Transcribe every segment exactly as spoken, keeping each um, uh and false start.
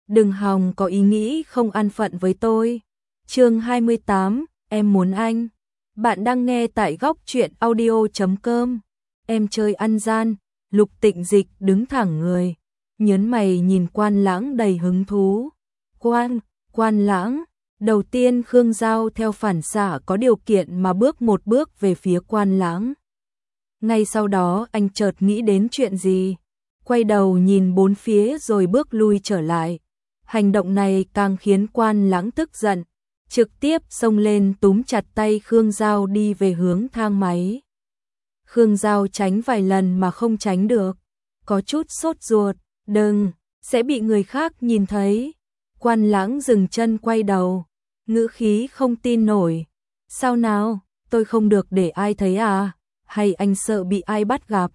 đừng hòng có ý nghĩ không an phận với tôi. Chương hai mươi tám, em muốn anh. Bạn đang nghe tại góc truyện audio chấm com. Em chơi ăn gian. Lục Tịnh Dịch đứng thẳng người, nhớn mày nhìn Quan Lãng đầy hứng thú. Quan, Quan Lãng. Đầu tiên Khương Giao theo phản xạ có điều kiện mà bước một bước về phía Quan Lãng. Ngay sau đó anh chợt nghĩ đến chuyện gì, quay đầu nhìn bốn phía rồi bước lui trở lại. Hành động này càng khiến Quan Lãng tức giận, trực tiếp xông lên túm chặt tay Khương Giao đi về hướng thang máy. Khương Giao tránh vài lần mà không tránh được, có chút sốt ruột, đừng, sẽ bị người khác nhìn thấy. Quan Lãng dừng chân quay đầu, ngữ khí không tin nổi. Sao nào, tôi không được để ai thấy à, hay anh sợ bị ai bắt gặp?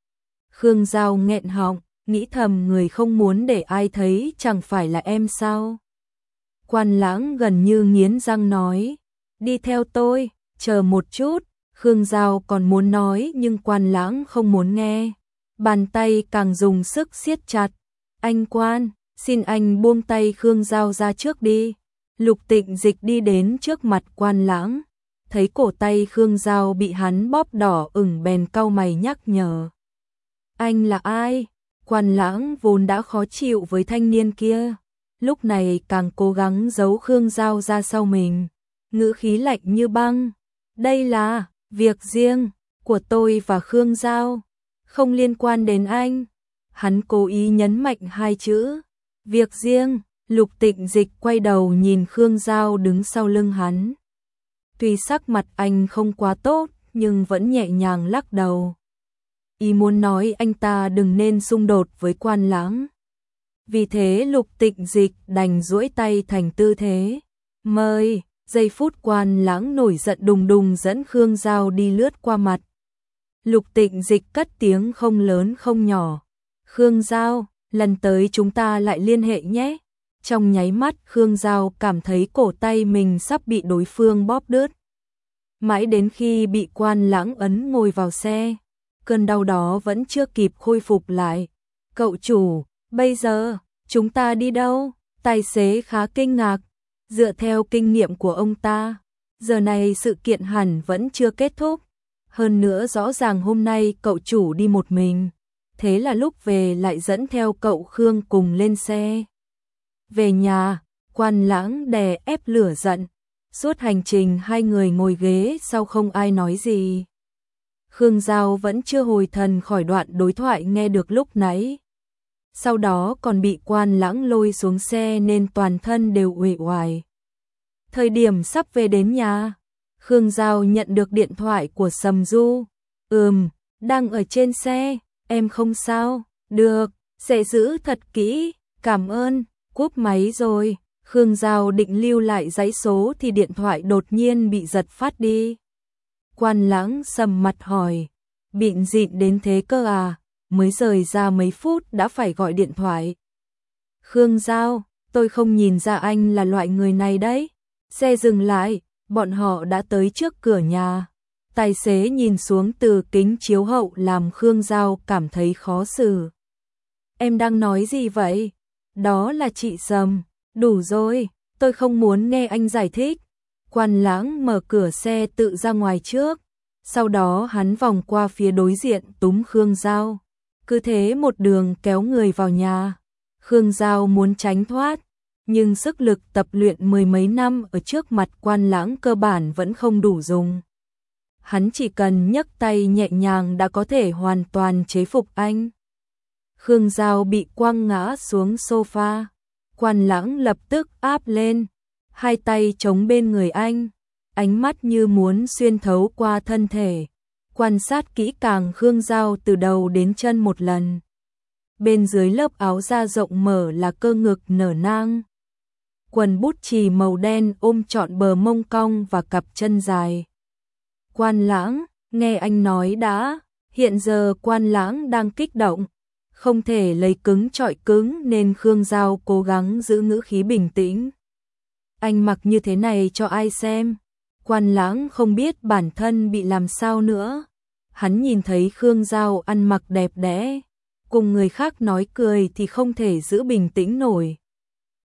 Khương Giao nghẹn họng, nghĩ thầm người không muốn để ai thấy chẳng phải là em sao? Quan Lãng gần như nghiến răng nói, đi theo tôi, chờ một chút. Khương Giao còn muốn nói nhưng Quan Lãng không muốn nghe, bàn tay càng dùng sức siết chặt. Anh Quan, xin anh buông tay Khương Giao ra trước đi. Lục Tịnh Dịch đi đến trước mặt Quan Lãng, thấy cổ tay Khương Giao bị hắn bóp đỏ ửng bèn cau mày nhắc nhở. Anh là ai? Quan Lãng vốn đã khó chịu với thanh niên kia, lúc này càng cố gắng giấu Khương Giao ra sau mình, ngữ khí lạnh như băng. Đây là việc riêng của tôi và Khương Giao, không liên quan đến anh. Hắn cố ý nhấn mạnh hai chữ, việc riêng. Lục Tịnh Dịch quay đầu nhìn Khương Giao đứng sau lưng hắn. Tuy sắc mặt anh không quá tốt, nhưng vẫn nhẹ nhàng lắc đầu. Ý muốn nói anh ta đừng nên xung đột với Quan Lãng. Vì thế Lục Tịnh Dịch đành duỗi tay thành tư thế mời. Giây phút Quan Lãng nổi giận đùng đùng dẫn Khương Giao đi lướt qua mặt. Lục Tịnh Dịch cất tiếng không lớn không nhỏ. Khương Giao, lần tới chúng ta lại liên hệ nhé. Trong nháy mắt Khương Giao cảm thấy cổ tay mình sắp bị đối phương bóp đứt. Mãi đến khi bị Quan Lãng ấn ngồi vào xe, cơn đau đó vẫn chưa kịp khôi phục lại. Cậu chủ, bây giờ, chúng ta đi đâu? Tài xế khá kinh ngạc. Dựa theo kinh nghiệm của ông ta, giờ này sự kiện hẳn vẫn chưa kết thúc. Hơn nữa rõ ràng hôm nay cậu chủ đi một mình, thế là lúc về lại dẫn theo cậu Khương cùng lên xe. Về nhà, Quan Lãng đè ép lửa giận. Suốt hành trình hai người ngồi ghế sau không ai nói gì. Khương Giao vẫn chưa hồi thần khỏi đoạn đối thoại nghe được lúc nãy. Sau đó còn bị Quan Lãng lôi xuống xe nên toàn thân đều uể oải. Thời điểm sắp về đến nhà, Khương Giao nhận được điện thoại của Sầm Du. Ừm, đang ở trên xe, em không sao, được, sẽ giữ thật kỹ, cảm ơn. Cúp máy rồi, Khương Giao định lưu lại dãy số thì điện thoại đột nhiên bị giật phát đi. Quan Lãng sầm mặt hỏi, bịn dịn đến thế cơ à, mới rời ra mấy phút đã phải gọi điện thoại. Khương Giao, tôi không nhìn ra anh là loại người này đấy. Xe dừng lại, bọn họ đã tới trước cửa nhà. Tài xế nhìn xuống từ kính chiếu hậu làm Khương Giao cảm thấy khó xử. Em đang nói gì vậy? Đó là chị Sầm. Đủ rồi, tôi không muốn nghe anh giải thích. Quan Lãng mở cửa xe tự ra ngoài trước. Sau đó hắn vòng qua phía đối diện túm Khương Giao. Cứ thế một đường kéo người vào nhà. Khương Giao muốn tránh thoát, nhưng sức lực tập luyện mười mấy năm ở trước mặt Quan Lãng cơ bản vẫn không đủ dùng. Hắn chỉ cần nhấc tay nhẹ nhàng đã có thể hoàn toàn chế phục anh. Khương Giao bị quăng ngã xuống sofa. Quan Lãng lập tức áp lên, hai tay chống bên người anh, ánh mắt như muốn xuyên thấu qua thân thể, quan sát kỹ càng Khương Giao từ đầu đến chân một lần. Bên dưới lớp áo da rộng mở là cơ ngực nở nang. Quần bút chì màu đen ôm trọn bờ mông cong và cặp chân dài. Quan Lãng, nghe anh nói đã. Hiện giờ Quan Lãng đang kích động, không thể lấy cứng chọi cứng nên Khương Giao cố gắng giữ ngữ khí bình tĩnh. Anh mặc như thế này cho ai xem? Quan Lãng không biết bản thân bị làm sao nữa. Hắn nhìn thấy Khương Giao ăn mặc đẹp đẽ, cùng người khác nói cười thì không thể giữ bình tĩnh nổi.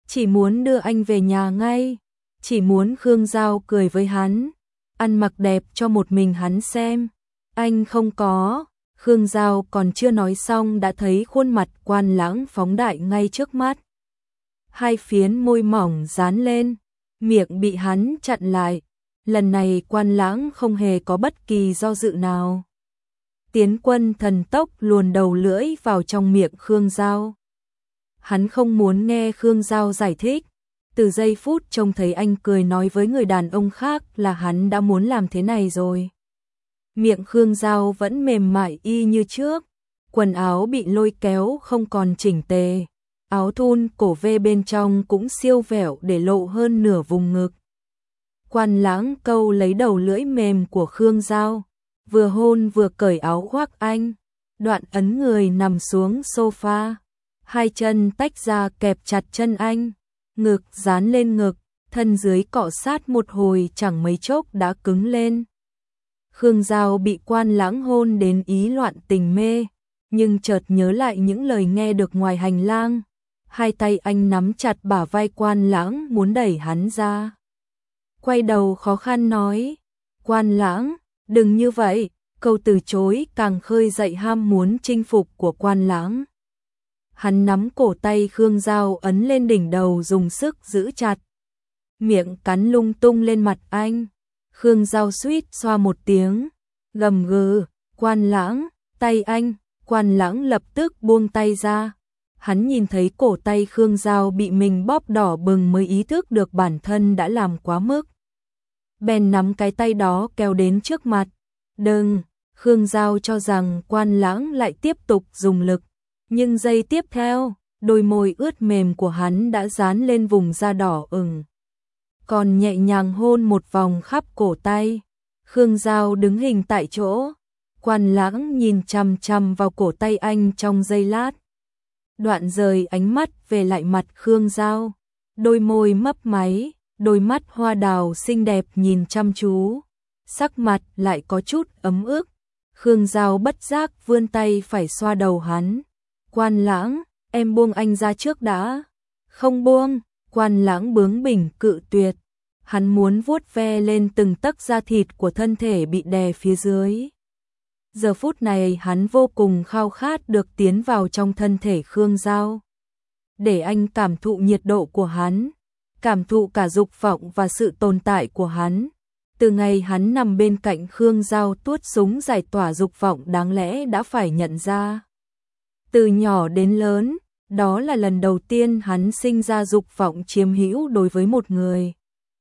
chỉ muốn đưa anh về nhà ngay, chỉ muốn Khương Giao cười với hắn, ăn mặc đẹp cho một mình hắn xem. Anh không có, Khương Giao còn chưa nói xong đã thấy khuôn mặt Quan Lãng phóng đại ngay trước mắt. Hai phiến môi mỏng dán lên, miệng bị hắn chặn lại. Lần này Quan Lãng không hề có bất kỳ do dự nào. Tiến Quân thần tốc luồn đầu lưỡi vào trong miệng Khương Giao. Hắn không muốn nghe Khương Giao giải thích. Từ giây phút trông thấy anh cười nói với người đàn ông khác là hắn đã muốn làm thế này rồi. Miệng Khương Giao vẫn mềm mại y như trước, quần áo bị lôi kéo không còn chỉnh tề, áo thun cổ vê bên trong cũng siêu vẹo để lộ hơn nửa vùng ngực. Quan Lãng câu lấy đầu lưỡi mềm của Khương Giao, vừa hôn vừa cởi áo khoác anh, đoạn ấn người nằm xuống sofa, hai chân tách ra kẹp chặt chân anh, ngực dán lên ngực, thân dưới cọ sát một hồi chẳng mấy chốc đã cứng lên. Khương Giao bị Quan Lãng hôn đến ý loạn tình mê, nhưng chợt nhớ lại những lời nghe được ngoài hành lang. Hai tay anh nắm chặt bả vai Quan Lãng muốn đẩy hắn ra. Quay đầu khó khăn nói, Quan Lãng, đừng như vậy, câu từ chối càng khơi dậy ham muốn chinh phục của Quan Lãng. Hắn nắm cổ tay Khương Giao ấn lên đỉnh đầu dùng sức giữ chặt. Miệng cắn lung tung lên mặt anh. Khương Giao suýt xoa một tiếng, gầm gừ, Quan Lãng, tay anh. Quan Lãng lập tức buông tay ra. Hắn nhìn thấy cổ tay Khương Giao bị mình bóp đỏ bừng mới ý thức được bản thân đã làm quá mức. Bèn nắm cái tay đó kéo đến trước mặt. Đừng, Khương Giao cho rằng Quan Lãng lại tiếp tục dùng lực. Nhưng giây tiếp theo, đôi môi ướt mềm của hắn đã dán lên vùng da đỏ ửng. Còn nhẹ nhàng hôn một vòng khắp cổ tay. Khương Giao đứng hình tại chỗ. Quan Lãng nhìn chằm chằm vào cổ tay anh trong giây lát. Đoạn rời ánh mắt về lại mặt Khương Giao. Đôi môi mấp máy, đôi mắt hoa đào xinh đẹp nhìn chăm chú. Sắc mặt lại có chút ấm ức. Khương Giao bất giác vươn tay phải xoa đầu hắn. Quan Lãng, em buông anh ra trước đã. Không buông, Quan Lãng bướng bỉnh cự tuyệt. Hắn muốn vuốt ve lên từng tấc da thịt của thân thể bị đè phía dưới. Giờ phút này hắn vô cùng khao khát được tiến vào trong thân thể Khương Giao. Để anh cảm thụ nhiệt độ của hắn, cảm thụ cả dục vọng và sự tồn tại của hắn. Từ ngày hắn nằm bên cạnh Khương Giao tuốt súng giải tỏa dục vọng đáng lẽ đã phải nhận ra. Từ nhỏ đến lớn, đó là lần đầu tiên hắn sinh ra dục vọng chiếm hữu đối với một người.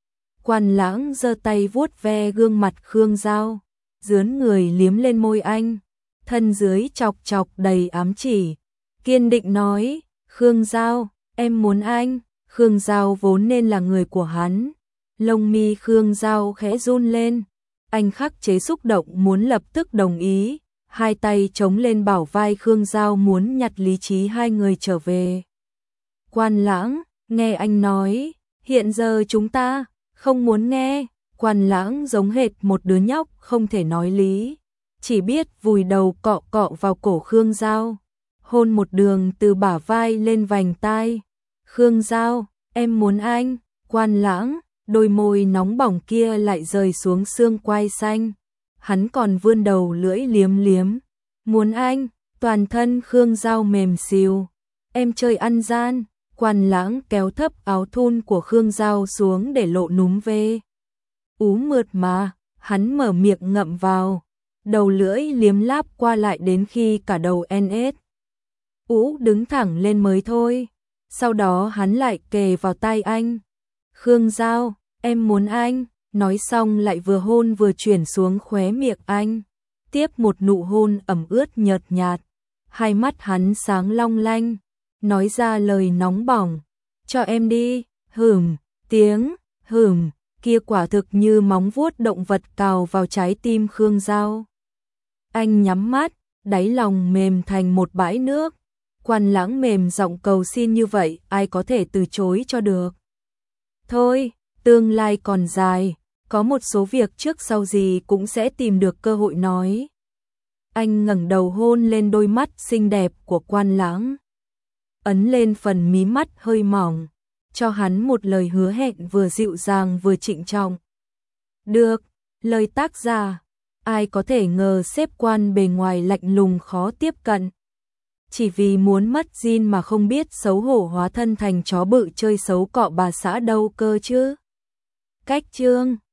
Quan Lãng giơ tay vuốt ve gương mặt Khương Giao, dướn người liếm lên môi anh, thân dưới chọc chọc đầy ám chỉ, kiên định nói, Khương Giao, em muốn anh. Khương Giao vốn nên là người của hắn. Lông mi Khương Giao khẽ run lên, anh khắc chế xúc động muốn lập tức đồng ý, hai tay chống lên bảo vai Khương Giao muốn nhặt lý trí hai người trở về. Quan Lãng, nghe anh nói, hiện giờ chúng ta không muốn nghe. Quan Lãng giống hệt một đứa nhóc không thể nói lý, chỉ biết vùi đầu cọ cọ vào cổ Khương Giao, hôn một đường từ bả vai lên vành tai. Khương Giao, em muốn anh. Quan Lãng, đôi môi nóng bỏng kia lại rời xuống xương quai xanh. Hắn còn vươn đầu lưỡi liếm liếm. Muốn anh. Toàn thân Khương Giao mềm xìu. Em chơi ăn gian. Quan Lãng kéo thấp áo thun của Khương Giao xuống để lộ núm vê. Ú mượt mà, hắn mở miệng ngậm vào. Đầu lưỡi liếm láp qua lại đến khi cả đầu en ết. Ú đứng thẳng lên mới thôi. Sau đó hắn lại kề vào tai anh. Khương Giao, em muốn anh. Nói xong lại vừa hôn vừa chuyển xuống khóe miệng anh. Tiếp một nụ hôn ẩm ướt nhợt nhạt. Hai mắt hắn sáng long lanh. Nói ra lời nóng bỏng. Cho em đi. Hửm, tiếng, hửm. Kia quả thực như móng vuốt động vật cào vào trái tim Khương Giao. Anh nhắm mắt, đáy lòng mềm thành một bãi nước. Quan Lãng mềm giọng cầu xin như vậy, ai có thể từ chối cho được. Thôi, tương lai còn dài, có một số việc trước sau gì cũng sẽ tìm được cơ hội nói. Anh ngẩng đầu hôn lên đôi mắt xinh đẹp của Quan Lãng. Ấn lên phần mí mắt hơi mỏng. cho hắn một lời hứa hẹn vừa dịu dàng vừa trịnh trọng. Được, lời tác giả, ai có thể ngờ sếp quan bề ngoài lạnh lùng khó tiếp cận. Chỉ vì muốn mất Jin mà không biết xấu hổ hóa thân thành chó bự chơi xấu cọ bà xã đâu cơ chứ. Cách chương